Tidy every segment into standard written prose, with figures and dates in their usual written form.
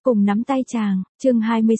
Cùng nắm tay chàng, chương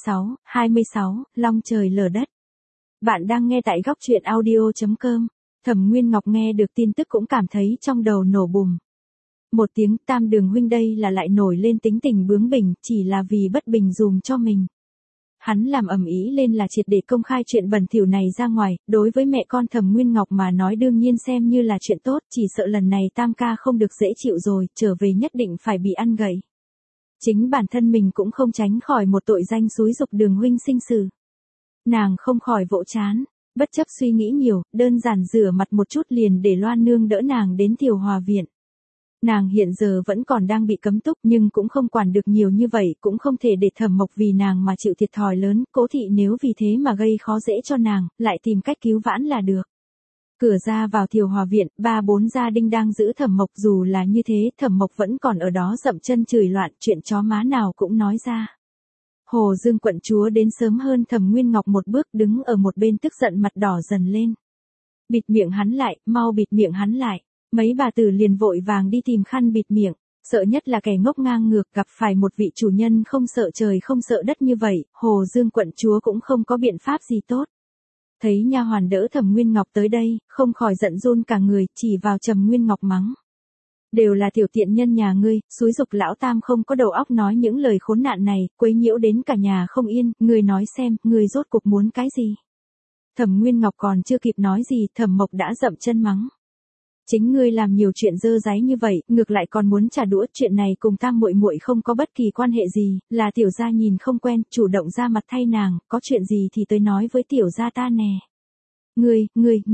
26, long trời lở đất. Bạn đang nghe tại góc truyện audio.com. Thẩm Nguyên Ngọc nghe được tin tức cũng cảm thấy trong đầu nổ bùm. Một tiếng Tam Đường huynh đây là lại nổi lên tính tình bướng bỉnh, chỉ là vì bất bình dùm cho mình. Hắn làm ầm ĩ lên là triệt để công khai chuyện bẩn thỉu này ra ngoài, đối với mẹ con Thẩm Nguyên Ngọc mà nói đương nhiên xem như là chuyện tốt, chỉ sợ lần này Tam ca không được dễ chịu rồi, trở về nhất định phải bị ăn gậy. Chính bản thân mình cũng không tránh khỏi một tội danh xúi giục Đường huynh sinh sự. Nàng không khỏi vỗ trán, bất chấp suy nghĩ nhiều, đơn giản rửa mặt một chút liền để Loan nương đỡ nàng đến Thiều Hòa viện. Nàng hiện giờ vẫn còn đang bị cấm túc nhưng cũng không quản được nhiều như vậy, cũng không thể để Thẩm Mộc vì nàng mà chịu thiệt thòi lớn, Cố thị nếu vì thế mà gây khó dễ cho nàng, lại tìm cách cứu vãn là được. Cửa ra vào Thiều Hòa viện, 3-4 gia đình đang giữ Thẩm Mộc, dù là như thế, Thẩm Mộc vẫn còn ở đó dậm chân chửi loạn, chuyện chó má nào cũng nói ra. Hồ Dương quận chúa đến sớm hơn Thẩm Nguyên Ngọc một bước, đứng ở một bên tức giận mặt đỏ dần lên. Bịt miệng hắn lại, mau bịt miệng hắn lại. Mấy bà tử liền vội vàng đi tìm khăn bịt miệng, sợ nhất là kẻ ngốc ngang ngược gặp phải một vị chủ nhân không sợ trời không sợ đất như vậy, Hồ Dương quận chúa cũng không có biện pháp gì tốt. Thấy nha hoàn đỡ Thẩm Nguyên Ngọc tới đây, không khỏi giận run cả người, chỉ vào Thẩm Nguyên Ngọc mắng. Đều là tiểu tiện nhân nhà ngươi, xúi giục lão Tam không có đầu óc nói những lời khốn nạn này, quấy nhiễu đến cả nhà không yên, ngươi nói xem, ngươi rốt cuộc muốn cái gì? Thẩm Nguyên Ngọc còn chưa kịp nói gì, Thẩm Mộc đã dậm chân mắng. Chính ngươi làm nhiều chuyện dơ dáy như vậy, ngược lại còn muốn trả đũa, chuyện này cùng Tam muội muội không có bất kỳ quan hệ gì, là tiểu gia nhìn không quen, chủ động ra mặt thay nàng, có chuyện gì thì tới nói với tiểu gia ta nè. Ngươi,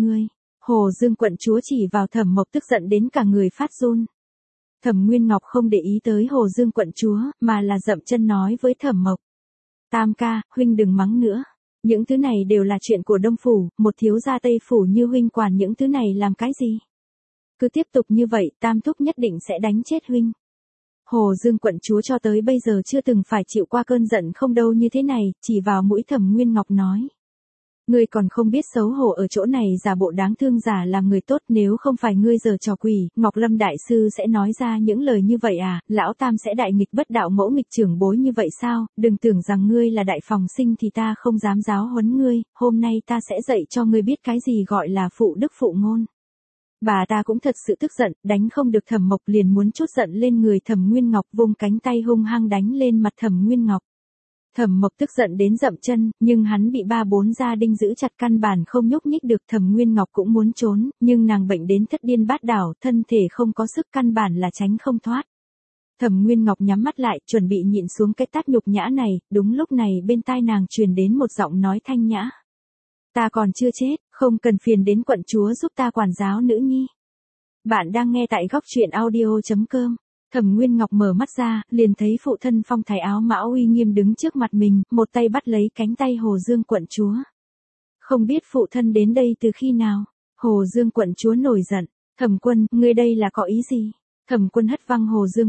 Hồ Dương quận chúa chỉ vào Thẩm Mộc tức giận đến cả người phát run. Thẩm Nguyên Ngọc không để ý tới Hồ Dương quận chúa, mà là dậm chân nói với Thẩm Mộc. Tam ca, huynh đừng mắng nữa. Những thứ này đều là chuyện của Đông Phủ, một thiếu gia Tây Phủ như huynh quản những thứ này làm cái gì? Cứ tiếp tục như vậy, Tam thúc nhất định sẽ đánh chết huynh. Hồ Dương quận chúa cho tới bây giờ chưa từng phải chịu qua cơn giận không đâu như thế này, chỉ vào mũi Thẩm Nguyên Ngọc nói. Ngươi còn không biết xấu hổ ở chỗ này giả bộ đáng thương giả làm người tốt, nếu không phải ngươi giở trò quỷ, Ngọc Lâm đại sư sẽ nói ra những lời như vậy à, lão Tam sẽ đại nghịch bất đạo mẫu nghịch trưởng bối như vậy sao, đừng tưởng rằng ngươi là đại phòng sinh thì ta không dám giáo huấn ngươi, hôm nay ta sẽ dạy cho ngươi biết cái gì gọi là phụ đức phụ ngôn. Bà ta cũng thật sự tức giận, đánh không được Thẩm Mộc liền muốn trút giận lên người Thẩm Nguyên Ngọc, vung cánh tay hung hăng đánh lên mặt Thẩm Nguyên Ngọc. Thẩm Mộc tức giận đến dậm chân, nhưng hắn bị 3-4 gia đình giữ chặt căn bản không nhúc nhích được. Thẩm Nguyên Ngọc cũng muốn trốn, nhưng nàng bệnh đến thất điên bát đảo, thân thể không có sức căn bản là tránh không thoát. Thẩm Nguyên Ngọc nhắm mắt lại, chuẩn bị nhịn xuống cái tát nhục nhã này, đúng lúc này bên tai nàng truyền đến một giọng nói thanh nhã. Ta còn chưa chết, không cần phiền đến quận chúa giúp ta quản giáo nữ nhi. Bạn đang nghe tại góc truyện audio.com. Thẩm Nguyên Ngọc mở mắt ra, liền thấy phụ thân phong thái áo mão uy nghiêm đứng trước mặt mình, một tay bắt lấy cánh tay Hồ Dương quận chúa. Không biết phụ thân đến đây từ khi nào? Hồ Dương quận chúa nổi giận. Thẩm Quân, ngươi đây là có ý gì? Thẩm Quân hất văng Hồ Dương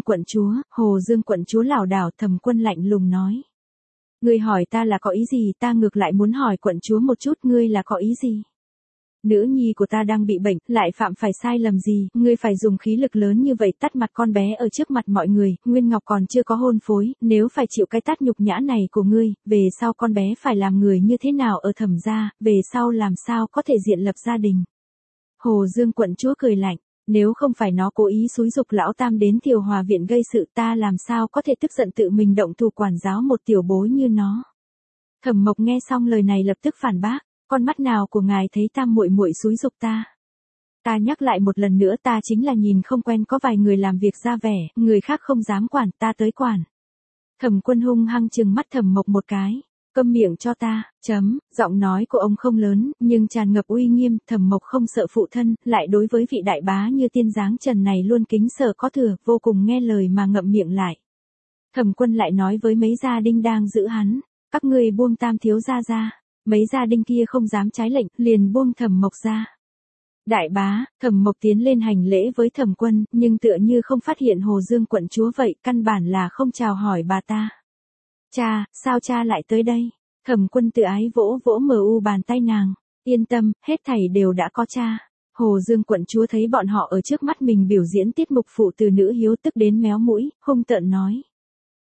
quận chúa lảo đảo. Thẩm Quân lạnh lùng nói. Ngươi hỏi ta là có ý gì, ta ngược lại muốn hỏi quận chúa một chút, ngươi là có ý gì? Nữ nhi của ta đang bị bệnh, lại phạm phải sai lầm gì, ngươi phải dùng khí lực lớn như vậy tát mặt con bé ở trước mặt mọi người, Nguyên Ngọc còn chưa có hôn phối, nếu phải chịu cái tát nhục nhã này của ngươi, về sau con bé phải làm người như thế nào ở Thẩm gia, về sau làm sao có thể diện lập gia đình. Hồ Dương quận chúa cười lạnh, nếu không phải nó cố ý xúi giục lão Tam đến Thiều Hòa viện gây sự, ta làm sao có thể tức giận tự mình động thủ quản giáo một tiểu bối như nó. Thẩm Mộc nghe xong lời này lập tức phản bác. Con mắt nào của ngài thấy Tam muội muội xúi giục ta? Ta nhắc lại một lần nữa, ta chính là nhìn không quen có vài người làm việc ra vẻ, người khác không dám quản, ta tới quản. Thẩm Quân hung hăng trừng mắt Thẩm Mộc một cái. Câm miệng cho ta, giọng nói của ông không lớn, nhưng tràn ngập uy nghiêm. Thẩm Mộc không sợ phụ thân, lại đối với vị đại bá như tiên dáng trần này luôn kính sợ có thừa, vô cùng nghe lời mà ngậm miệng lại. Thẩm Quân lại nói với mấy gia đình đang giữ hắn, các ngươi buông Tam thiếu gia ra. Mấy gia đình kia không dám trái lệnh, liền buông Thẩm Mộc ra. Đại bá, Thẩm Mộc tiến lên hành lễ với Thẩm Quân, nhưng tựa như không phát hiện Hồ Dương quận chúa vậy, căn bản là không chào hỏi bà ta. Cha, sao cha lại tới đây? Thẩm Quân tự ái vỗ vỗ bàn tay nàng. Yên tâm, hết thảy đều đã có cha. Hồ Dương quận chúa thấy bọn họ ở trước mắt mình biểu diễn tiết mục phụ từ nữ hiếu tức đến méo mũi, hung tợn nói.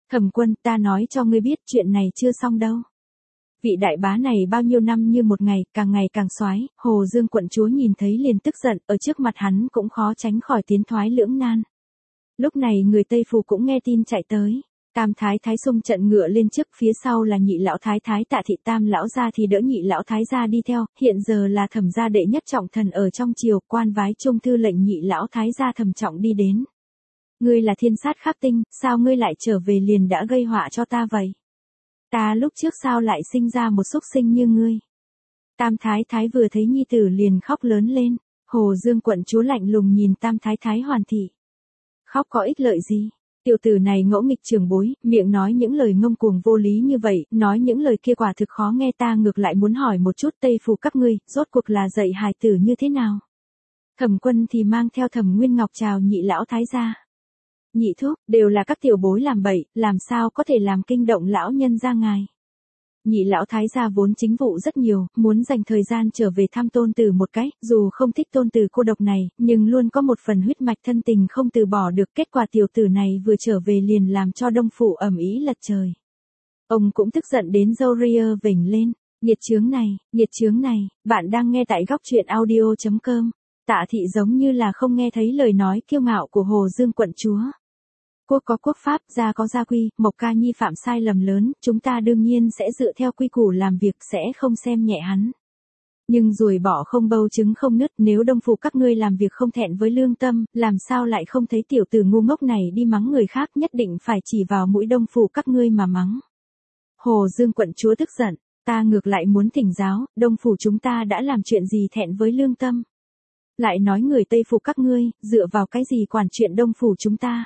Thẩm Quân, ta nói cho ngươi biết chuyện này chưa xong đâu. Vị đại bá này bao nhiêu năm như một ngày càng soái, Hồ Dương quận chúa nhìn thấy liền tức giận, ở trước mặt hắn cũng khó tránh khỏi tiến thoái lưỡng nan. Lúc này người Tây Phủ cũng nghe tin chạy tới. Tam thái thái xung trận ngựa lên trước, phía sau là nhị lão thái thái Tạ thị, tam lão gia thì đỡ nhị lão thái gia đi theo, hiện giờ là Thẩm gia đệ nhất trọng thần ở trong triều, quan vái trung thư lệnh nhị lão thái gia Thẩm Trọng đi đến. Ngươi là thiên sát khắc tinh, sao ngươi lại trở về liền đã gây họa cho ta vậy? Ta lúc trước sao lại sinh ra một súc sinh như ngươi? Tam thái thái vừa thấy nhi tử liền khóc lớn lên. Hồ Dương quận chúa lạnh lùng nhìn tam thái thái Hoàn thị. Khóc có ích lợi gì? Tiểu tử này ngỗ nghịch trưởng bối, miệng nói những lời ngông cuồng vô lý như vậy, nói những lời kia quả thực khó nghe, ta ngược lại muốn hỏi một chút Tây Phủ các ngươi, rốt cuộc là dạy hài tử như thế nào? Thẩm Quân thì mang theo Thẩm Nguyên Ngọc chào nhị lão thái gia. Nhị thúc, đều là các tiểu bối làm bậy, làm sao có thể làm kinh động lão nhân gia ngài. Nhị lão thái gia vốn chính vụ rất nhiều, muốn dành thời gian trở về thăm tôn tử một cái, dù không thích tôn tử cô độc này, nhưng luôn có một phần huyết mạch thân tình không từ bỏ được. Kết quả tiểu tử này vừa trở về liền làm cho Đông Phủ ầm ĩ lật trời. Ông cũng tức giận đến râu ria vểnh lên. Nghiệt chướng này, bạn đang nghe tại góc truyện audio.com. Tạ thị giống như là không nghe thấy lời nói kiêu ngạo của Hồ Dương quận chúa. Quốc có quốc pháp, gia có gia quy, Mộc Ca Nhi phạm sai lầm lớn, chúng ta đương nhiên sẽ dựa theo quy củ làm việc, sẽ không xem nhẹ hắn. Nhưng ruồi bỏ không bâu trứng không nứt, nếu Đông Phủ các ngươi làm việc không thẹn với lương tâm, làm sao lại không thấy tiểu tử ngu ngốc này đi mắng người khác, nhất định phải chỉ vào mũi Đông Phủ các ngươi mà mắng. Hồ Dương quận chúa tức giận, ta ngược lại muốn thỉnh giáo, Đông Phủ chúng ta đã làm chuyện gì thẹn với lương tâm? Lại nói người Tây Phủ các ngươi, dựa vào cái gì quản chuyện Đông Phủ chúng ta?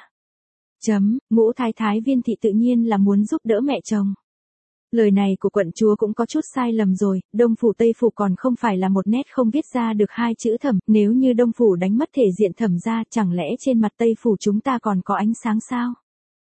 Ngũ thái thái Viên thị tự nhiên là muốn giúp đỡ mẹ chồng. Lời này của quận chúa cũng có chút sai lầm rồi, Đông Phủ Tây Phủ còn không phải là một nét không viết ra được hai chữ Thẩm, nếu như Đông Phủ đánh mất thể diện Thẩm ra, chẳng lẽ trên mặt Tây Phủ chúng ta còn có ánh sáng sao?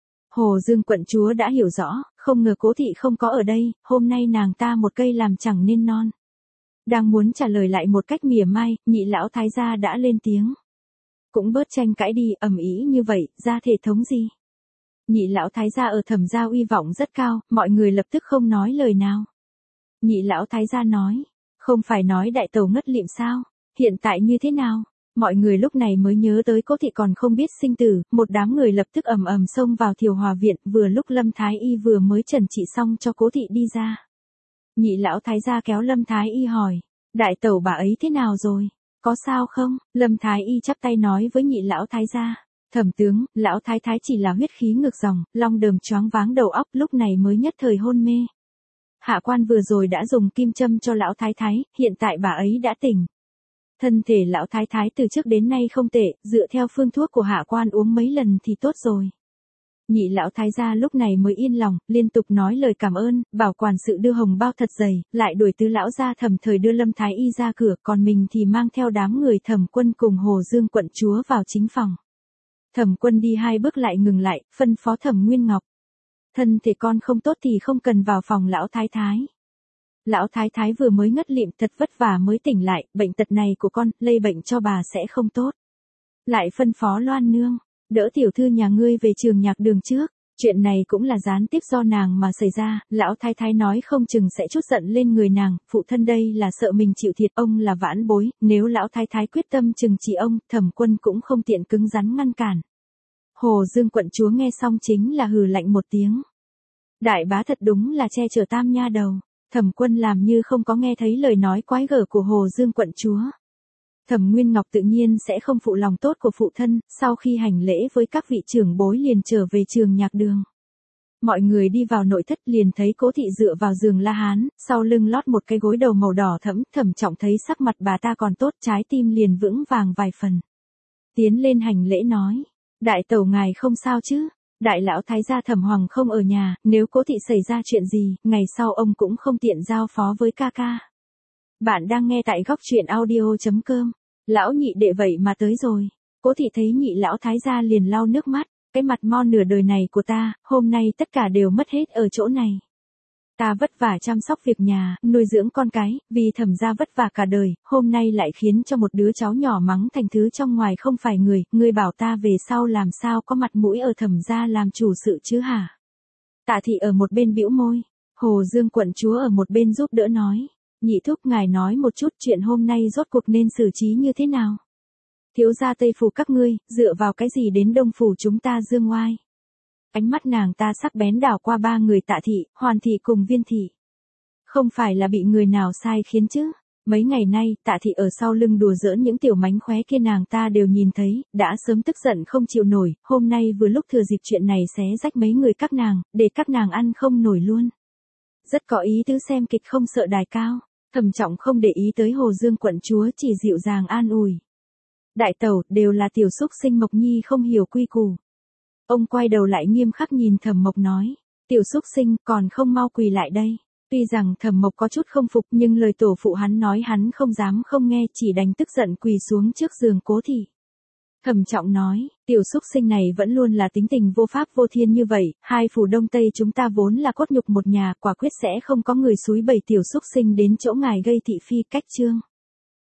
Hồ Dương quận chúa đã hiểu rõ, không ngờ Cố thị không có ở đây, hôm nay nàng ta một cây làm chẳng nên non. Đang muốn trả lời lại một cách mỉa mai, nhị lão thái gia đã lên tiếng. Cũng bớt tranh cãi đi, ầm ĩ như vậy, ra thể thống gì? Nhị lão thái gia ở Thẩm gia uy vọng rất cao, mọi người lập tức không nói lời nào. Nhị lão thái gia nói, không phải nói đại tẩu ngất lịm sao? Hiện tại như thế nào? Mọi người lúc này mới nhớ tới Cố thị còn không biết sinh tử, một đám người lập tức ầm ầm xông vào Thiều Hòa viện, vừa lúc Lâm Thái Y vừa mới trần trị xong cho Cố thị đi ra. Nhị lão thái gia kéo Lâm Thái Y hỏi, đại tẩu bà ấy thế nào rồi? Có sao không? Lâm Thái Y chắp tay nói với nhị lão thái gia. Thẩm tướng, lão thái thái chỉ là huyết khí ngược dòng, long đờm choáng váng đầu óc, lúc này mới nhất thời hôn mê. Hạ quan vừa rồi đã dùng kim châm cho lão thái thái, hiện tại bà ấy đã tỉnh. Thân thể lão thái thái từ trước đến nay không tệ, dựa theo phương thuốc của hạ quan uống mấy lần thì tốt rồi. Nhị lão thái gia lúc này mới yên lòng, liên tục nói lời cảm ơn, bảo quản sự đưa hồng bao thật dày, lại đuổi tứ lão gia Thẩm thời đưa Lâm Thái Y ra cửa, còn mình thì mang theo đám người Thẩm Quân cùng Hồ Dương quận chúa vào chính phòng. Thẩm Quân đi hai bước lại ngừng lại, phân phó Thẩm Nguyên Ngọc. Thân thể con không tốt thì không cần vào phòng lão thái thái. Lão thái thái vừa mới ngất lịm, thật vất vả mới tỉnh lại, bệnh tật này của con, lây bệnh cho bà sẽ không tốt. Lại phân phó Loan nương, đỡ tiểu thư nhà ngươi về Trường Nhạc Đường trước. Chuyện này cũng là gián tiếp do nàng mà xảy ra, lão thái thái nói không chừng sẽ trút giận lên người nàng, phụ thân đây là sợ mình chịu thiệt, ông là vãn bối, nếu lão thái thái quyết tâm trừng trị ông, Thẩm Quân cũng không tiện cứng rắn ngăn cản. Hồ Dương quận chúa nghe xong chính là hừ lạnh một tiếng. Đại bá thật đúng là che chở tam nha đầu. Thẩm Quân làm như không có nghe thấy lời nói quái gở của Hồ Dương quận chúa. Thẩm Nguyên Ngọc tự nhiên sẽ không phụ lòng tốt của phụ thân, sau khi hành lễ với các vị trưởng bối liền trở về Trường Nhạc Đường. Mọi người đi vào nội thất liền thấy Cố thị dựa vào giường La Hán, sau lưng lót một cái gối đầu màu đỏ thẫm, Thẩm Trọng thấy sắc mặt bà ta còn tốt, trái tim liền vững vàng vài phần. Tiến lên hành lễ nói, đại tẩu ngài không sao chứ? Đại lão thái gia Thẩm Hoàng không ở nhà, nếu Cố thị xảy ra chuyện gì, ngày sau ông cũng không tiện giao phó với ca ca. Bạn đang nghe tại góc truyện audio.com. Lão nhị đệ vậy mà tới rồi. Cố thị thấy nhị lão thái gia liền lau nước mắt. Cái mặt mo nửa đời này của ta, hôm nay tất cả đều mất hết ở chỗ này. Ta vất vả chăm sóc việc nhà, nuôi dưỡng con cái, vì Thẩm gia vất vả cả đời, hôm nay lại khiến cho một đứa cháu nhỏ mắng thành thứ trong ngoài không phải người, ngươi bảo ta về sau làm sao có mặt mũi ở Thẩm gia làm chủ sự chứ hả? Tạ thị ở một bên bĩu môi, Hồ Dương quận chúa ở một bên giúp đỡ nói. Nhị thúc ngài nói một chút chuyện hôm nay rốt cuộc nên xử trí như thế nào. Thiếu gia Tây Phủ các ngươi, dựa vào cái gì đến Đông Phủ chúng ta dương oai. Ánh mắt nàng ta sắc bén đảo qua ba người Tạ thị, Hoàn thị cùng Viên thị. Không phải là bị người nào sai khiến chứ. Mấy ngày nay, Tạ thị ở sau lưng đùa giỡn những tiểu mánh khóe kia nàng ta đều nhìn thấy, đã sớm tức giận không chịu nổi, hôm nay vừa lúc thừa dịp chuyện này xé rách mấy người các nàng, để các nàng ăn không nổi luôn. Rất có ý tứ xem kịch không sợ đài cao, Thẩm Trọng không để ý tới Hồ Dương quận chúa chỉ dịu dàng an ủi. Đại tẩu, đều là tiểu xúc sinh Mộc Nhi không hiểu quy củ. Ông quay đầu lại nghiêm khắc nhìn Thẩm Mộc nói, tiểu xúc sinh còn không mau quỳ lại đây. Tuy rằng Thẩm Mộc có chút không phục nhưng lời tổ phụ hắn nói hắn không dám không nghe, chỉ đành tức giận quỳ xuống trước giường Cố thị. Thẩm Trọng nói, tiểu xúc sinh này vẫn luôn là tính tình vô pháp vô thiên như vậy, hai phủ Đông Tây chúng ta vốn là cốt nhục một nhà, quả quyết sẽ không có người xúi bẩy tiểu xúc sinh đến chỗ ngài gây thị phi cách trương.